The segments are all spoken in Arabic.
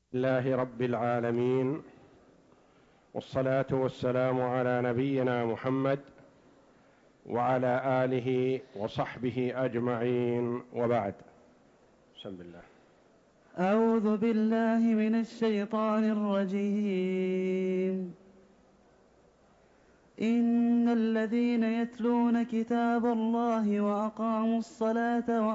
لله رب العالمين، والصلاة والسلام على نبينا محمد وعلى آله وصحبه أجمعين، وبعد. بسم الله. أعوذ بالله من الشيطان الرجيم. إن الذين يتلون كتاب الله وأقاموا الصلاة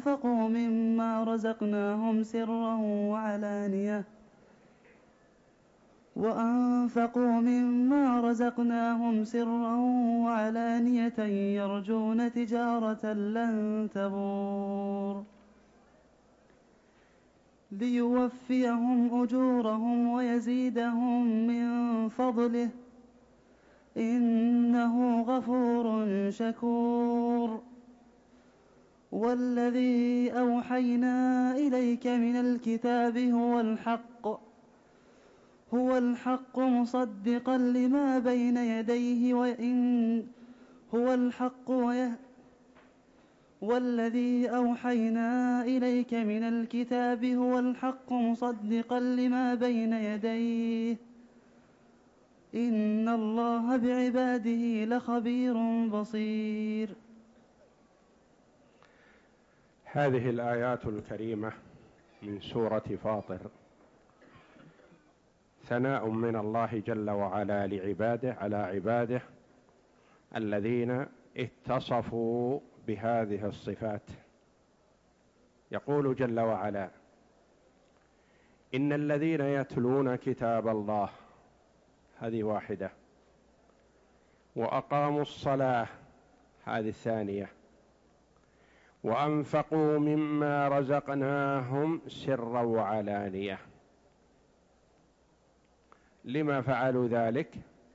وأنفقوا مما رزقناهم سرا وعلانية يرجون تجارة لن تبور ليوفيهم أجورهم ويزيدهم من فضله إنه غفور شكور. والذي أوحينا إليك من الكتاب هو الحق مصدقا لما بين يديه والذي أوحينا إليك من الكتاب هو الحق مصدقا لما بين يديه إن الله بعباده لخبير بصير. هذه الآيات الكريمة من سورة فاطر ثناء من الله جل وعلا لعباده على عباده الذين اتصفوا بهذه الصفات. يقول جل وعلا: إن الذين يتلون كتاب الله، هذه واحدة، وأقاموا الصلاة، هذه الثانية، وأنفقوا مما رزقناهم سرا وعلانية. لما فعلوا ذلك؟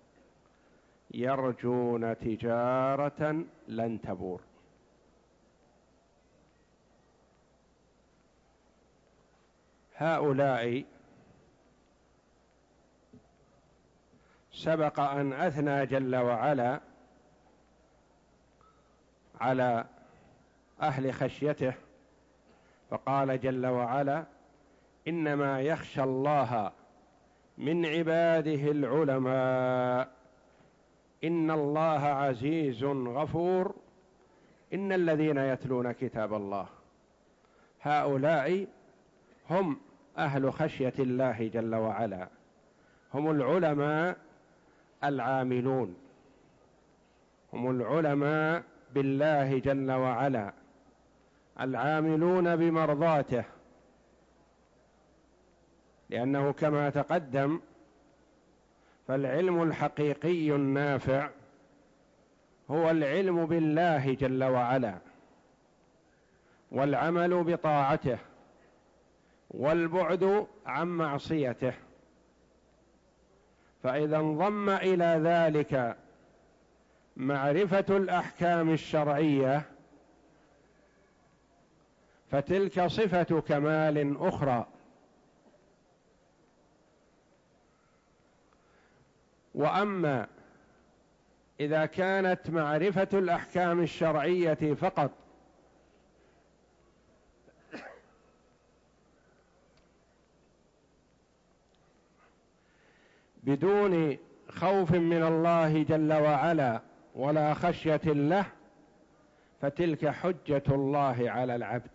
يرجون تجارة لن تبور. هؤلاء سبق أن أثنى جل وعلا على أهل خشيته، فقال جل وعلا: إنما يخشى الله من عباده العلماء، إن الله عزيز غفور. إن الذين يتلون كتاب الله، هؤلاء هم أهل خشية الله جل وعلا، هم العلماء العاملون، هم العلماء بالله جل وعلا العاملون بمرضاته، لأنه كما تقدم فالعلم الحقيقي النافع هو العلم بالله جل وعلا، والعمل بطاعته، والبعد عن معصيته. فإذا انضم إلى ذلك معرفة الأحكام الشرعية فتلك صفة كمال أخرى. وأما إذا كانت معرفة الأحكام الشرعية فقط بدون خوف من الله جل وعلا ولا خشية له، فتلك حجة الله على العبد،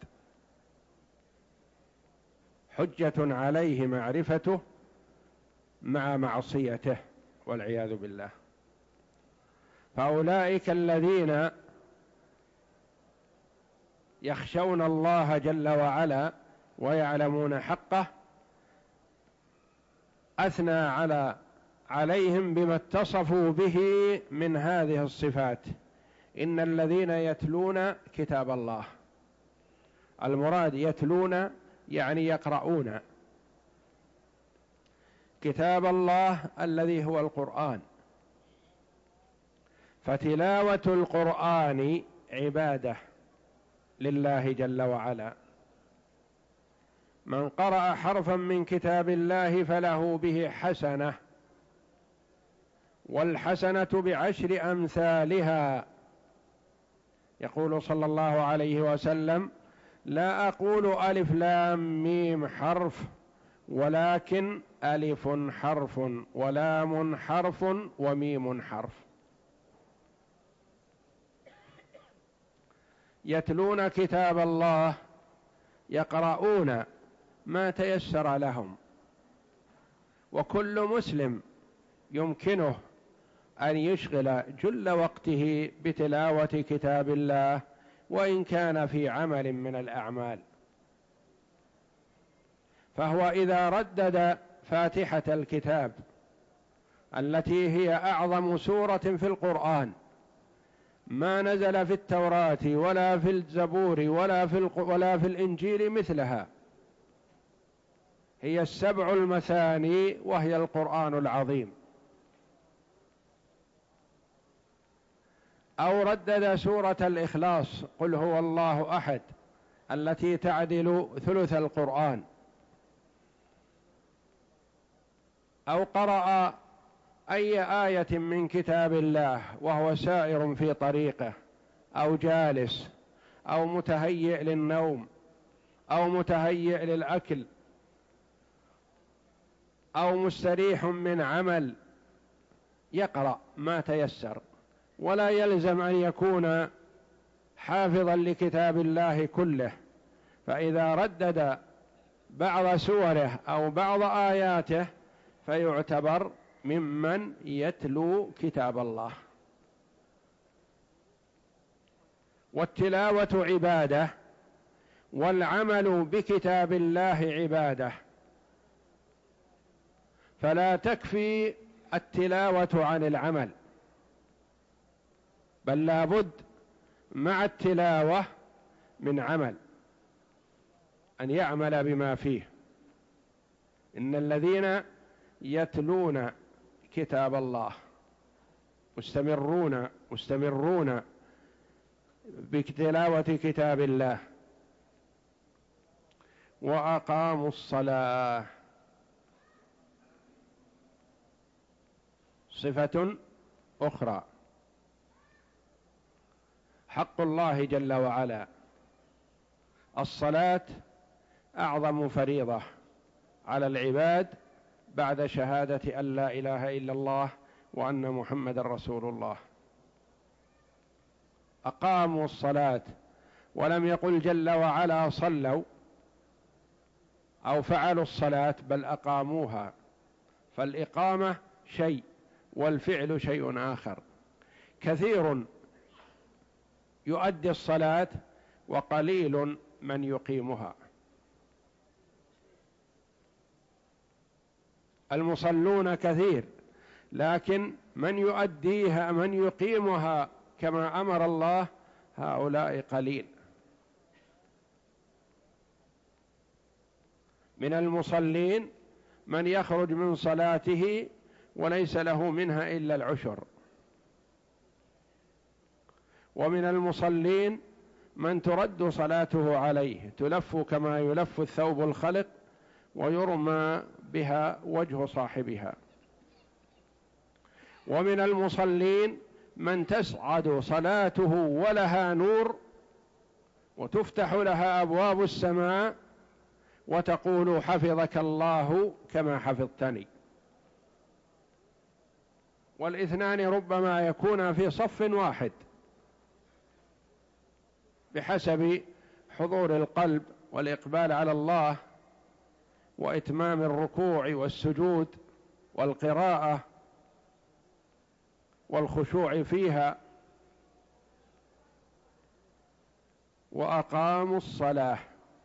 حجة عليه معرفته مع معصيته والعياذ بالله. فأولئك الذين يخشون الله جل وعلا ويعلمون حقه أثنى عليهم بما اتصفوا به من هذه الصفات. إن الذين يتلون كتاب الله، المراد يتلون يعني يقرؤون كتاب الله الذي هو القرآن، فتلاوة القرآن عبادة لله جل وعلا. من قرأ حرفا من كتاب الله فله به حسنة، والحسنة بعشر أمثالها. يقول صلى الله عليه وسلم: لا أقول ألف لام ميم حرف ولكن ألف حرف ولام حرف وميم حرف. يتلون كتاب الله، يقرؤون ما تيسر لهم، وكل مسلم يمكنه أن يشغل جل وقته بتلاوة كتاب الله وإن كان في عمل من الأعمال. فهو إذا ردد فاتحة الكتاب التي هي أعظم سورة في القرآن، ما نزل في التوراة ولا في الزبور ولا في الإنجيل مثلها، هي السبع المثاني وهي القرآن العظيم. أو ردد سورة الإخلاص قل هو الله أحد التي تعدل ثلث القرآن، أو قرأ أي آية من كتاب الله وهو سائر في طريقه أو جالس أو متهيئ للنوم أو متهيئ للأكل أو مستريح من عمل، يقرأ ما تيسر، ولا يلزم أن يكون حافظا لكتاب الله كله. فإذا ردد بعض سوره أو بعض آياته فيعتبر ممن يتلو كتاب الله. والتلاوة عبادة، والعمل بكتاب الله عبادة، فلا تكفي التلاوة عن العمل، بل لا بد مع التلاوة من عمل، أن يعمل بما فيه. إن الذين يتلون كتاب الله مستمرون بتلاوة كتاب الله وأقاموا الصلاة، صفة أخرى. حق الله جل وعلا الصلاة أعظم فريضة على العباد بعد شهادة أن لا إله إلا الله وأن محمد رسول الله. أقاموا الصلاة، ولم يقل جل وعلا صلوا أو فعلوا الصلاة، بل أقاموها، فالإقامة شيء والفعل شيء آخر. كثير يؤدي الصلاة وقليل من يقيمها. المصلون كثير، لكن من يؤديها من يقيمها كما أمر الله هؤلاء قليل. من المصلين من يخرج من صلاته وليس له منها إلا العشر، ومن المصلين من ترد صلاته عليه، تلف كما يلف الثوب الخلق ويرمى بها وجه صاحبها. ومن المصلين من تسعد صلاته ولها نور وتفتح لها أبواب السماء وتقول حفظك الله كما حفظتني. والاثنان ربما يكون في صف واحد بحسب حضور القلب والإقبال على الله وإتمام الركوع والسجود والقراءة والخشوع فيها. وأقاموا الصلاة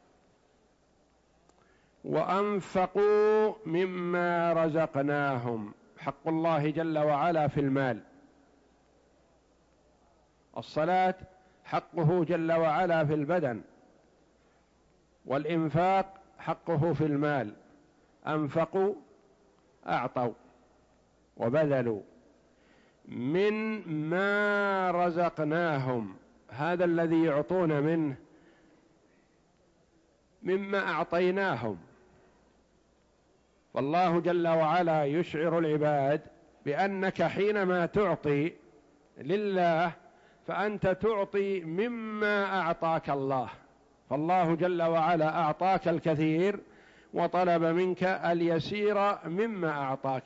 وأنفقوا مما رزقناهم. حق الله جل وعلا في المال. الصلاة حقه جل وعلا في البدن، والإنفاق حقه في المال. أنفقوا أعطوا وبذلوا مما رزقناهم، هذا الذي يعطون منه مما أعطيناهم. فالله جل وعلا يشعر العباد بأنك حينما تعطي لله فأنت تعطي مما أعطاك الله. فالله جل وعلا أعطاك الكثير وطلب منك اليسير مما أعطاك.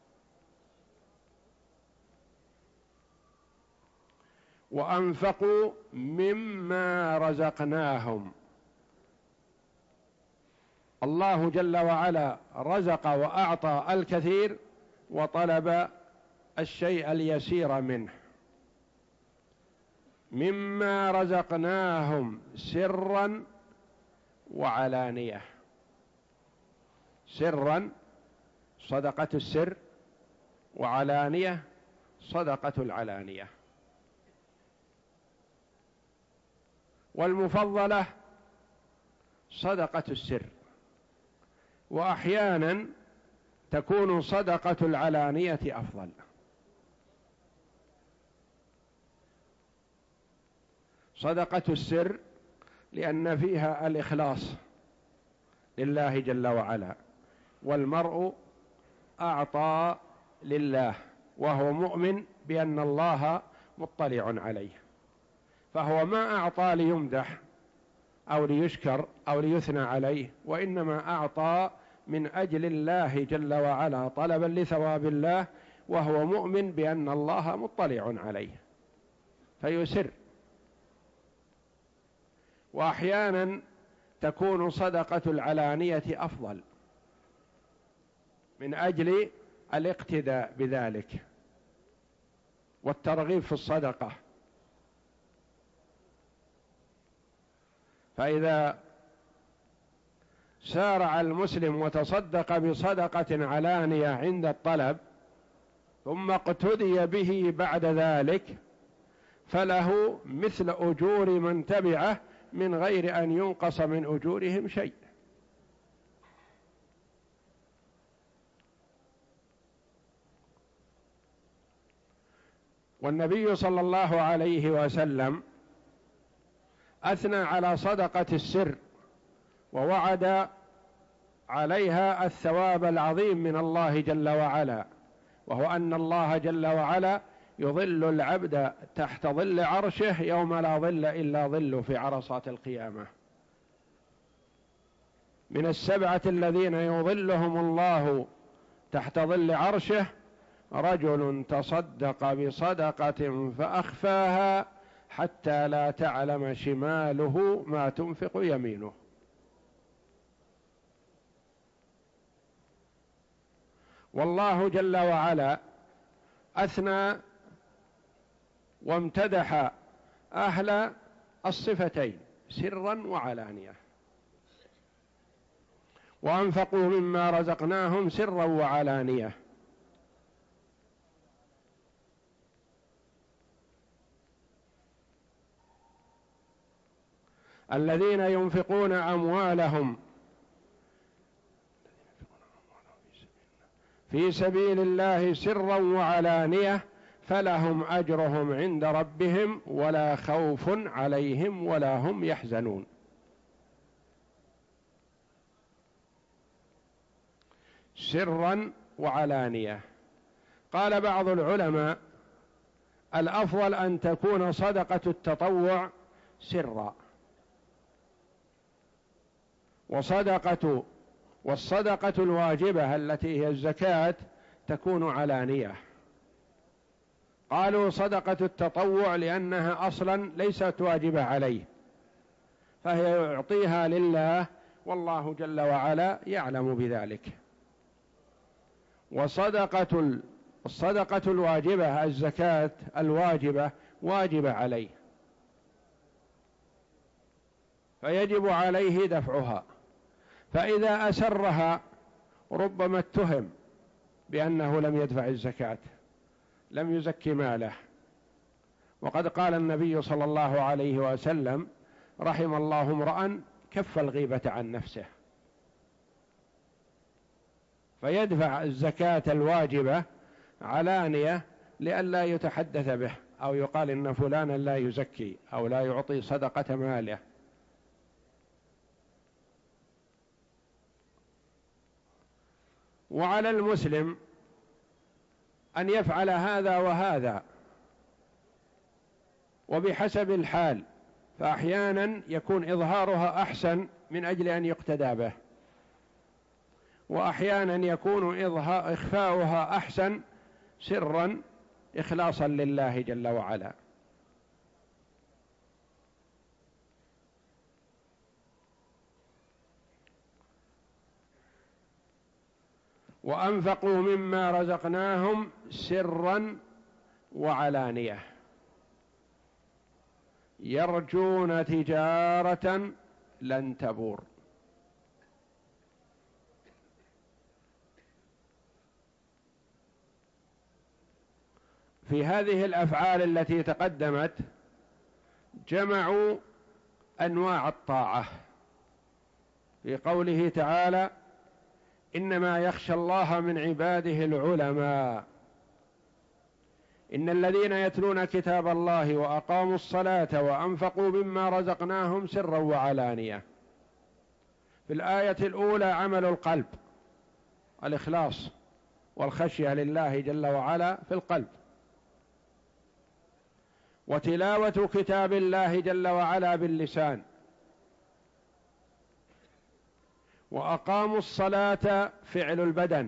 وأنفقوا مما رزقناهم. الله جل وعلا رزق وأعطى الكثير وطلب الشيء اليسير منه. مما رزقناهم سرا وعلانية. سرا صدقة السر، وعلانية صدقة العلانية. والمفضلة صدقة السر، وأحيانا تكون صدقة العلانية أفضل. صدقة السر لأن فيها الإخلاص لله جل وعلا، والمرء أعطى لله وهو مؤمن بأن الله مطلع عليه، فهو ما أعطى ليمدح أو ليشكر أو ليثنى عليه، وإنما أعطى من أجل الله جل وعلا طلبا لثواب الله، وهو مؤمن بأن الله مطلع عليه فيسر. وأحيانا تكون صدقة العلانية أفضل من أجل الاقتداء بذلك والترغيب في الصدقة. فإذا سارع المسلم وتصدق بصدقة علانية عند الطلب ثم اقتدي به بعد ذلك فله مثل أجور من تبعه من غير أن ينقص من أجورهم شيء. والنبي صلى الله عليه وسلم أثنى على صدقة السر ووعد عليها الثواب العظيم من الله جل وعلا، وهو أن الله جل وعلا يظل العبد تحت ظل عرشه يوم لا ظل إلا ظله في عرصات القيامة. من السبعة الذين يظلهم الله تحت ظل عرشه رجل تصدق بصدقة فأخفاها حتى لا تعلم شماله ما تنفق يمينه. والله جل وعلا أثنى وامتدح أهل الصفتين سرا وعلانية. وأنفقوا مما رزقناهم سرا وعلانية. الذين ينفقون أموالهم في سبيل الله سرا وعلانية فلهم أجرهم عند ربهم ولا خوف عليهم ولا هم يحزنون. سرا وعلانية. قال بعض العلماء الأفضل أن تكون صدقة التطوع سرا، والصدقة الواجبة التي هي الزكاة تكون علانية. قالوا صدقة التطوع لأنها أصلا ليست واجبة عليه، فهي يعطيها لله والله جل وعلا يعلم بذلك. الصدقة الواجبة الزكاة الواجبة واجبة عليه، فيجب عليه دفعها، فإذا أسرها ربما اتهم بأنه لم يدفع الزكاة، لم يزكي ماله. وقد قال النبي صلى الله عليه وسلم رحم الله امرأ كف الغيبة عن نفسه، فيدفع الزكاة الواجبة علانية لئلا يتحدث به أو يقال إن فلانا لا يزكي أو لا يعطي صدقة ماله. وعلى المسلم أن يفعل هذا وهذا وبحسب الحال، فأحيانا يكون إظهارها أحسن من أجل أن يقتدى به، وأحيانا يكون إخفاؤها أحسن سرا إخلاصا لله جل وعلا. وأنفقوا مما رزقناهم سرا وعلانية يرجون تجارة لن تبور. في هذه الأفعال التي تقدمت جمعوا أنواع الطاعة في قوله تعالى: إنما يخشى الله من عباده العلماء. إن الذين يتلون كتاب الله وأقاموا الصلاة وأنفقوا مما رزقناهم سرا وعلانية. في الآية الأولى عمل القلب، الإخلاص والخشية لله جل وعلا في القلب، وتلاوة كتاب الله جل وعلا باللسان، وأقاموا الصلاة فعل البدن،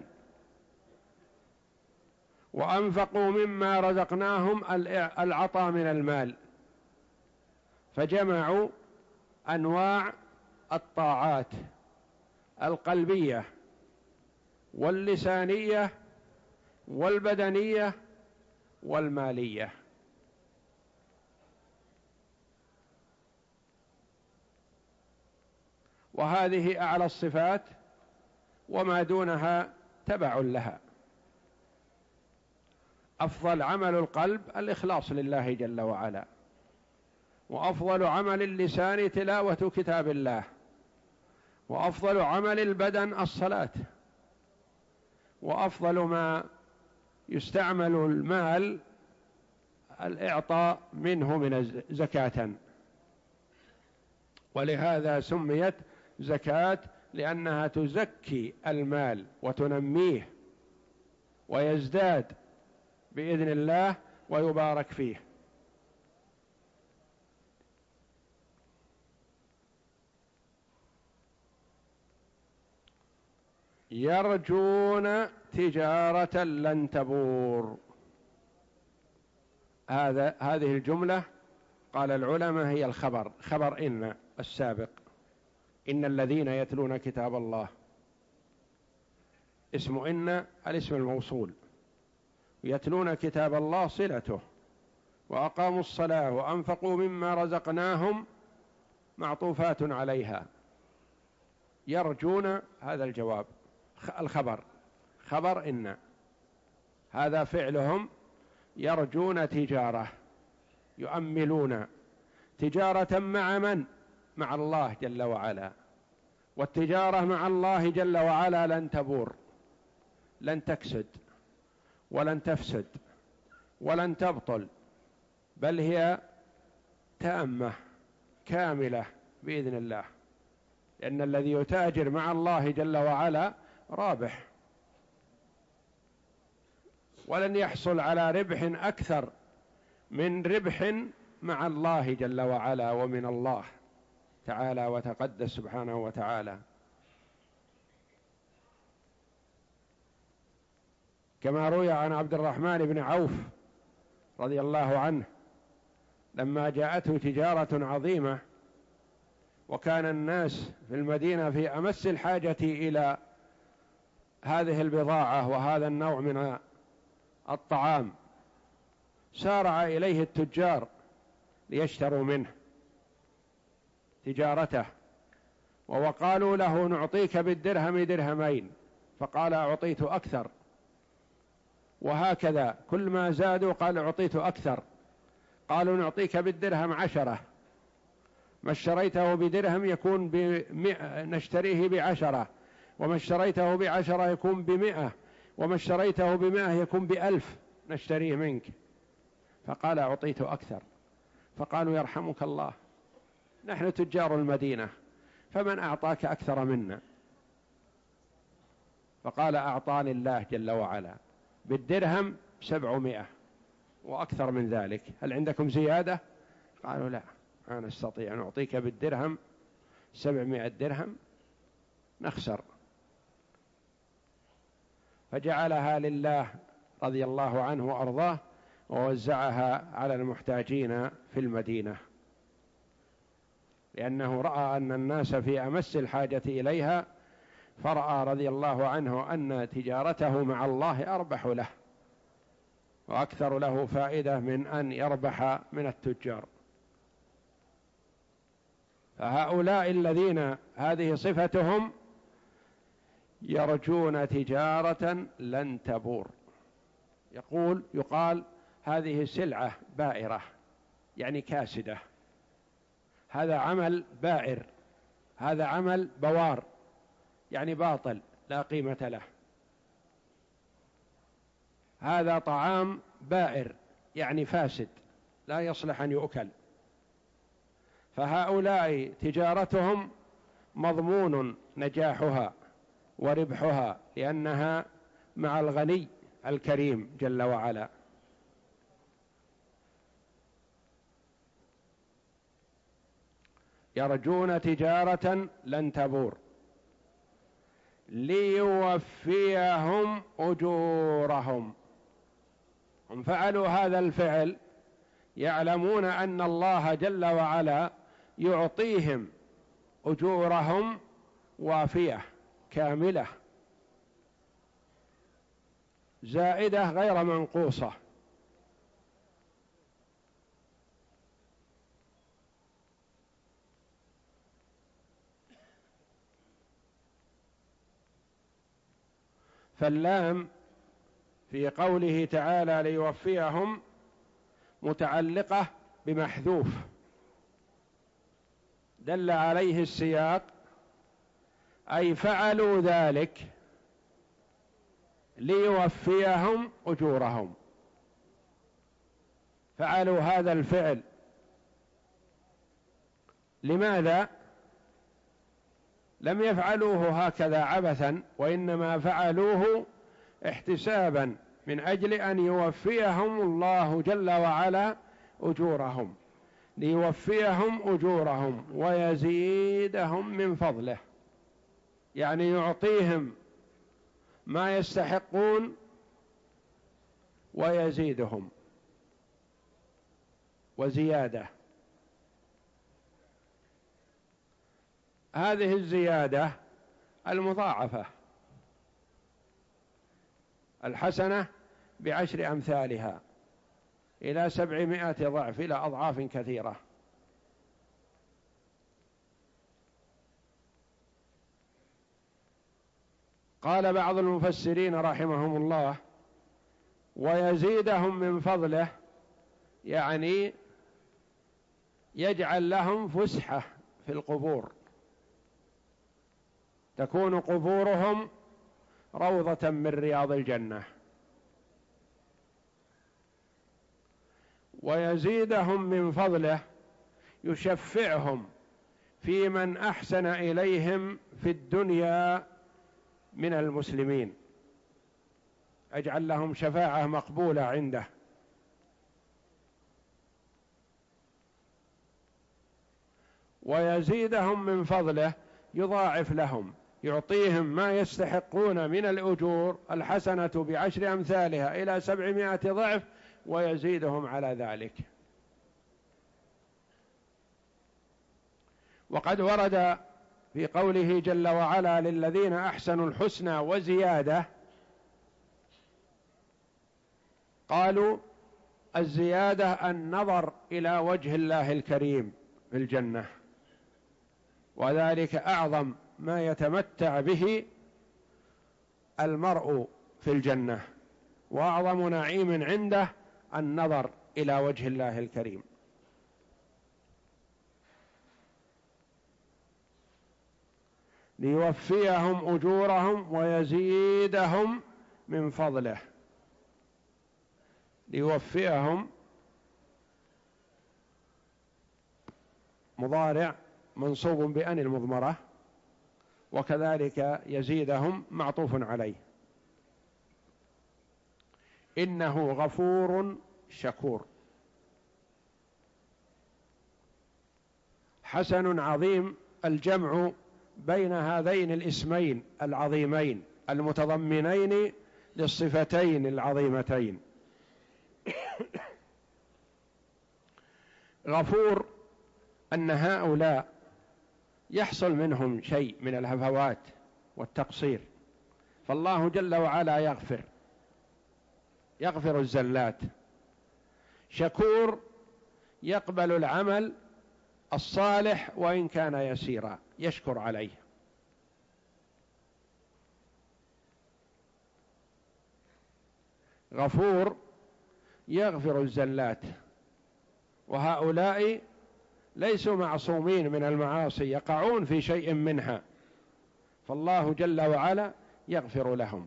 وأنفقوا مما رزقناهم العطاء من المال. فجمعوا أنواع الطاعات القلبية واللسانية والبدنية والمالية. وهذه أعلى الصفات، وما دونها تبع لها. أفضل عمل القلب الإخلاص لله جل وعلا، وأفضل عمل اللسان تلاوة كتاب الله، وأفضل عمل البدن الصلاة، وأفضل ما يستعمل المال الإعطاء منه من زكاة. ولهذا سميت زكاة، لأنها تزكي المال وتنميه ويزداد بإذن الله ويبارك فيه. يرجون تجارة لن تبور. هذه الجملة قال العلماء هي الخبر، خبر إن السابق، إن الذين يتلون كتاب الله. اسم إن الاسم الموصول، يتلون كتاب الله صلته، وأقاموا الصلاة وأنفقوا مما رزقناهم معطوفات عليها. يرجون هذا الجواب، الخبر خبر إن، هذا فعلهم. يرجون تجارة، يؤملون تجارة مع من؟ مع الله جل وعلا. والتجارة مع الله جل وعلا لن تبور، لن تكسد ولن تفسد ولن تبطل، بل هي تامة كاملة بإذن الله، لأن الذي يتاجر مع الله جل وعلا رابح، ولن يحصل على ربح أكثر من ربح مع الله جل وعلا ومن الله تعالى وتقدس سبحانه وتعالى. كما روي عن عبد الرحمن بن عوف رضي الله عنه لما جاءته تجارة عظيمة، وكان الناس في المدينة في أمس الحاجة إلى هذه البضاعة وهذا النوع من الطعام، سارع إليه التجار ليشتروا منه تجارته، وقالوا له: نعطيك بالدرهم درهمين، فقال: أعطيت أكثر. وهكذا كل ما زادوا قال: أعطيت أكثر. قالوا: نعطيك بالدرهم 10، ما اشتريته بدرهم يكون نشتريه ب10، وما اشتريته ب10 يكون ب100، وما اشتريته ب100 يكون ب1000 نشتريه منك. فقال: أعطيت أكثر. فقالوا: يرحمك الله، نحن تجار المدينة، فمن أعطاك أكثر منا؟ فقال: أعطاني الله جل وعلا بالدرهم 700 وأكثر من ذلك، هل عندكم زيادة؟ قالوا: لا، أنا نستطيع نعطيك بالدرهم 700 درهم، نخسر. فجعلها لله رضي الله عنه وأرضاه ووزعها على المحتاجين في المدينة، لأنه رأى أن الناس في أمس الحاجة إليها، فرأى رضي الله عنه أن تجارته مع الله أربح له وأكثر له فائدة من أن يربح من التجار. فهؤلاء الذين هذه صفتهم يرجون تجارة لن تبور. يقال هذه سلعة بائرة، يعني كاسدة، هذا عمل بائر، هذا عمل بوار، يعني باطل لا قيمة له، هذا طعام بائر يعني فاسد لا يصلح أن يؤكل. فهؤلاء تجارتهم مضمون نجاحها وربحها، لأنها مع الغني الكريم جل وعلا. يرجون تجارة لن تبور ليوفيهم أجورهم. هم فعلوا هذا الفعل يعلمون أن الله جل وعلا يعطيهم أجورهم وافية كاملة زائدة غير منقوصة. فاللام في قوله تعالى ليوفيهم متعلقة بمحذوف دل عليه السياق، أي فعلوا ذلك ليوفيهم أجورهم. فعلوا هذا الفعل لماذا؟ لم يفعلوه هكذا عبثا، وإنما فعلوه احتسابا من أجل أن يوفيهم الله جل وعلا أجورهم، ليوفيهم أجورهم ويزيدهم من فضله، يعني يعطيهم ما يستحقون ويزيدهم وزيادة. هذه الزيادة المضاعفة، الحسنة ب10 أمثالها إلى 700 ضعف، إلى أضعاف كثيرة. قال بعض المفسرين رحمهم الله ويزيدهم من فضله، يعني يجعل لهم فسحة في القبور، تكون قبورهم روضة من رياض الجنة. ويزيدهم من فضله يشفعهم في من أحسن إليهم في الدنيا من المسلمين، أجعل لهم شفاعة مقبولة عنده. ويزيدهم من فضله يضاعف لهم، يعطيهم ما يستحقون من الأجور، الحسنة ب10 أمثالها إلى 700 ضعف، ويزيدهم على ذلك. وقد ورد في قوله جل وعلا للذين أحسنوا الحسنى وزيادة، قالوا الزيادة النظر إلى وجه الله الكريم في الجنة، وذلك أعظم ما يتمتع به المرء في الجنة، وأعظم نعيم عنده النظر إلى وجه الله الكريم. ليوفيهم أجورهم ويزيدهم من فضله. ليوفيهم مضارع منصوب بأن المضمرة، وكذلك يزيدهم معطوف عليه. إنه غفور شكور. حسن عظيم الجمع بين هذين الاسمين العظيمين المتضمنين للصفتين العظيمتين. غفور أن هؤلاء يحصل منهم شيء من الهفوات والتقصير، فالله جل وعلا يغفر الزلات. شكور يقبل العمل الصالح وإن كان يسيرا، يشكر عليه. غفور يغفر الزلات، وهؤلاء ليسوا معصومين من المعاصي، يقعون في شيء منها، فالله جل وعلا يغفر لهم،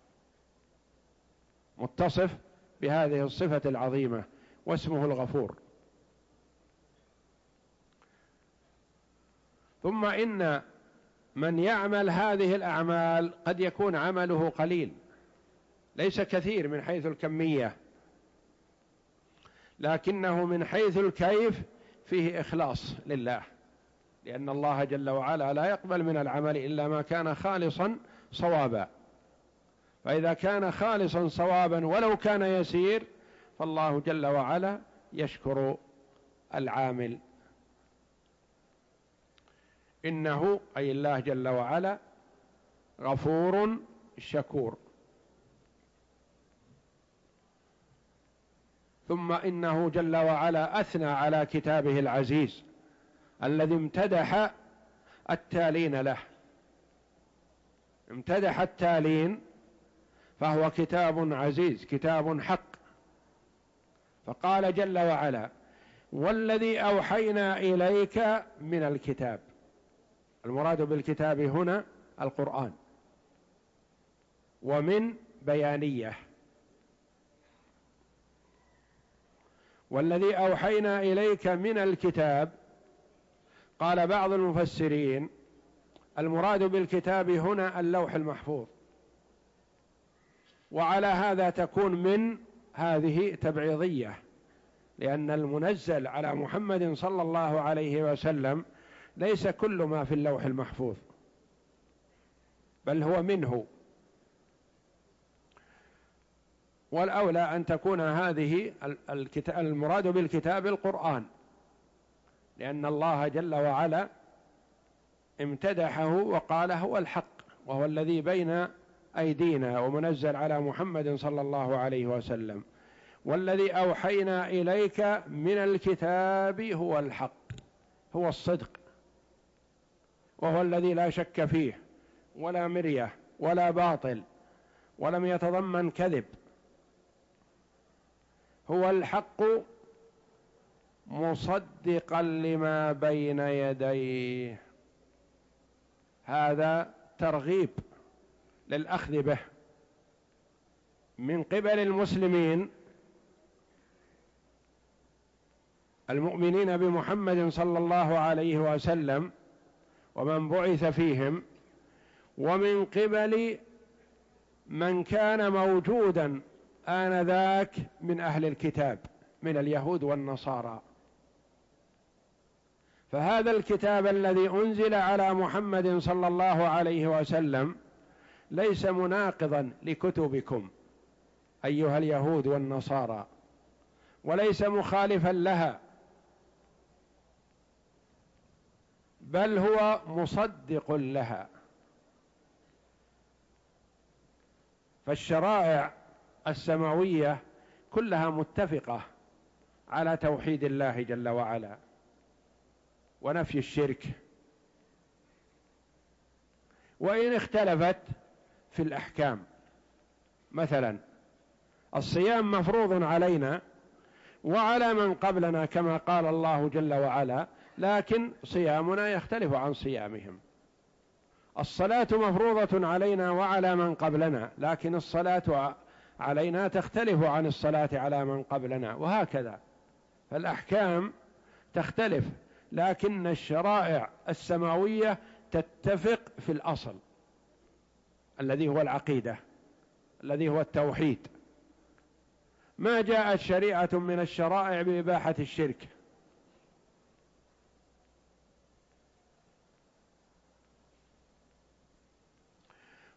متصف بهذه الصفة العظيمة واسمه الغفور. ثم إن من يعمل هذه الأعمال قد يكون عمله قليل، ليس كثير من حيث الكمية، لكنه من حيث الكيف فيه إخلاص لله، لأن الله جل وعلا لا يقبل من العمل إلا ما كان خالصا صوابا، فإذا كان خالصا صوابا ولو كان يسير فالله جل وعلا يشكر العامل. إنه أي الله جل وعلا غفور شكور. ثم إنه جل وعلا أثنى على كتابه العزيز الذي امتدح التالين له، امتدح التالين، فهو كتاب عزيز كتاب حق. فقال جل وعلا: والذي أوحينا إليك من الكتاب. المراد بالكتاب هنا القرآن، ومن بيانية. والذي أوحينا إليك من الكتاب، قال بعض المفسرين المراد بالكتاب هنا اللوح المحفوظ، وعلى هذا تكون من هذه تبعيضية، لأن المنزل على محمد صلى الله عليه وسلم ليس كل ما في اللوح المحفوظ، بل هو منه. والأولى أن تكون هذه المراد بالكتاب القرآن، لأن الله جل وعلا امتدحه وقال هو الحق، وهو الذي بين أيدينا ومنزل على محمد صلى الله عليه وسلم. والذي أوحينا إليك من الكتاب هو الحق، هو الصدق، وهو الذي لا شك فيه ولا مرية ولا باطل، ولم يتضمن كذب. هو الحق مصدقا لما بين يديه. هذا ترغيب للأخذ به من قبل المسلمين المؤمنين بمحمد صلى الله عليه وسلم ومن بعث فيهم، ومن قبل من كان موجودا آنذاك من أهل الكتاب من اليهود والنصارى. فهذا الكتاب الذي أنزل على محمد صلى الله عليه وسلم ليس مناقضا لكتبكم أيها اليهود والنصارى، وليس مخالفا لها، بل هو مصدق لها. فالشرائع السماوية كلها متفقة على توحيد الله جل وعلا ونفي الشرك، وإن اختلفت في الأحكام. مثلا الصيام مفروض علينا وعلى من قبلنا كما قال الله جل وعلا، لكن صيامنا يختلف عن صيامهم. الصلاة مفروضة علينا وعلى من قبلنا، لكن الصلاة علينا تختلف عن الصلاة على من قبلنا، وهكذا. فالأحكام تختلف، لكن الشرائع السماوية تتفق في الأصل الذي هو العقيدة، الذي هو التوحيد. ما جاءت شريعة من الشرائع بإباحة الشرك،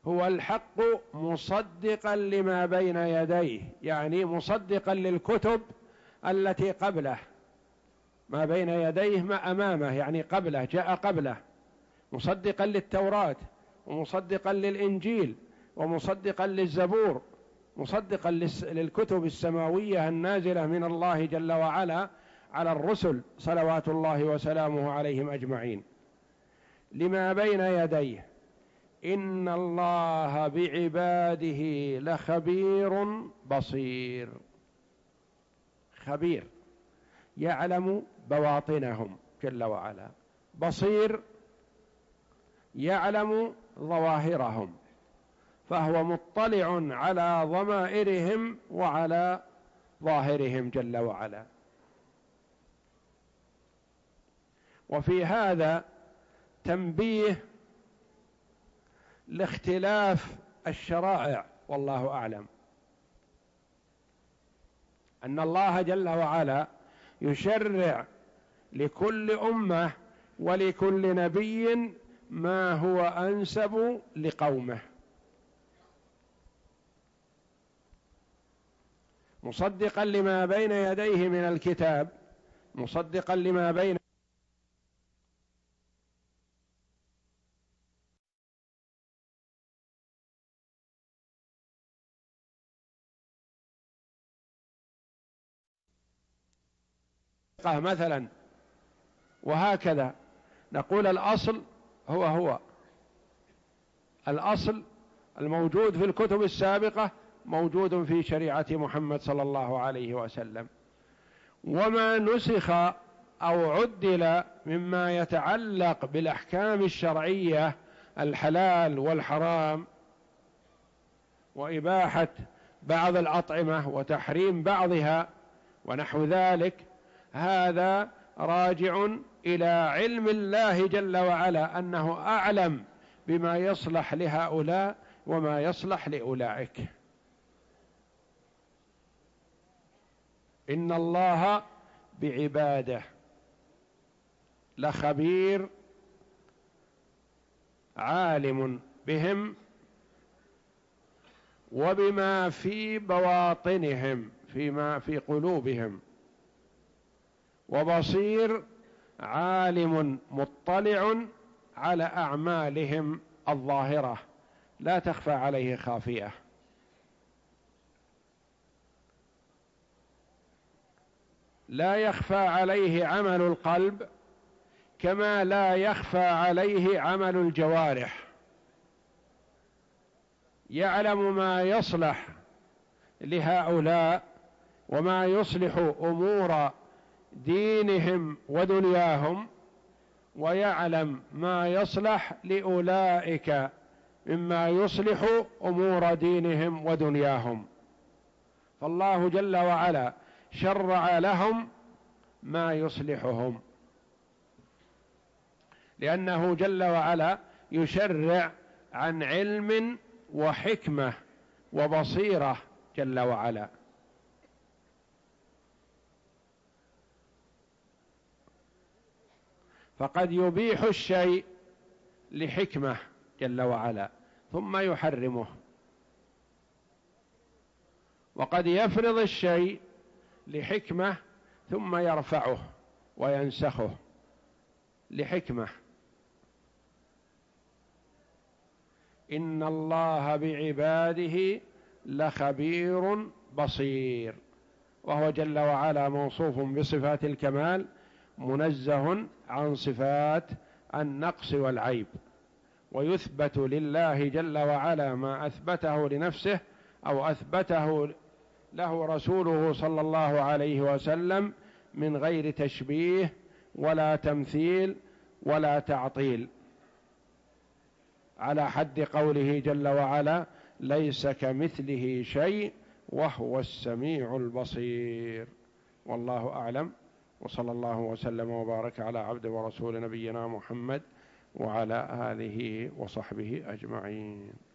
هو الحق مصدقا لما بين يديه، يعني مصدقا للكتب التي قبله، ما بين يديه ما أمامه، يعني قبله، جاء قبله، مصدقا للتوراة ومصدقا للإنجيل ومصدقا للزبور، مصدقا للكتب السماوية النازلة من الله جل وعلا على الرسل صلوات الله وسلامه عليهم أجمعين، لما بين يديه. إن الله بعباده لخبير بصير. خبير يعلم بواطنهم جل وعلا، بصير يعلم ظواهرهم، فهو مطلع على ضمائرهم وعلى ظاهرهم جل وعلا. وفي هذا تنبيه لاختلاف الشرائع، والله أعلم، أن الله جل وعلا يشرع لكل أمة ولكل نبي ما هو أنسب لقومه، مصدقا لما بين يديه من الكتاب، مصدقا لما بين مثلا، وهكذا نقول الأصل هو الأصل الموجود في الكتب السابقة موجود في شريعة محمد صلى الله عليه وسلم، وما نسخ أو عدل مما يتعلق بالأحكام الشرعية، الحلال والحرام وإباحة بعض الأطعمة وتحريم بعضها ونحو ذلك، هذا راجع إلى علم الله جل وعلا، أنه أعلم بما يصلح لهؤلاء وما يصلح لأولئك. إن الله بعباده لخبير، عالم بهم وبما في بواطنهم، فيما في قلوبهم، وبصير عالم مطلع على أعمالهم الظاهرة لا تخفى عليه خافية. لا يخفى عليه عمل القلب كما لا يخفى عليه عمل الجوارح، يعلم ما يصلح لهؤلاء وما يصلح أمور دينهم ودنياهم، ويعلم ما يصلح لأولئك مما يصلح أمور دينهم ودنياهم، فالله جل وعلا شرع لهم ما يصلحهم، لأنه جل وعلا يشرع عن علم وحكمة وبصيرة جل وعلا. فقد يبيح الشيء لحكمة جل وعلا ثم يحرمه، وقد يفرض الشيء لحكمة ثم يرفعه وينسخه لحكمة. إن الله بعباده لخبير بصير، وهو جل وعلا موصوف بصفات الكمال، منزه عن صفات النقص والعيب، ويثبت لله جل وعلا ما أثبته لنفسه أو أثبته له رسوله صلى الله عليه وسلم من غير تشبيه ولا تمثيل ولا تعطيل، على حد قوله جل وعلا: ليس كمثله شيء وهو السميع البصير. والله أعلم، وصلى الله وسلم وبارك على عبد ورسول نبينا محمد وعلى آله وصحبه أجمعين.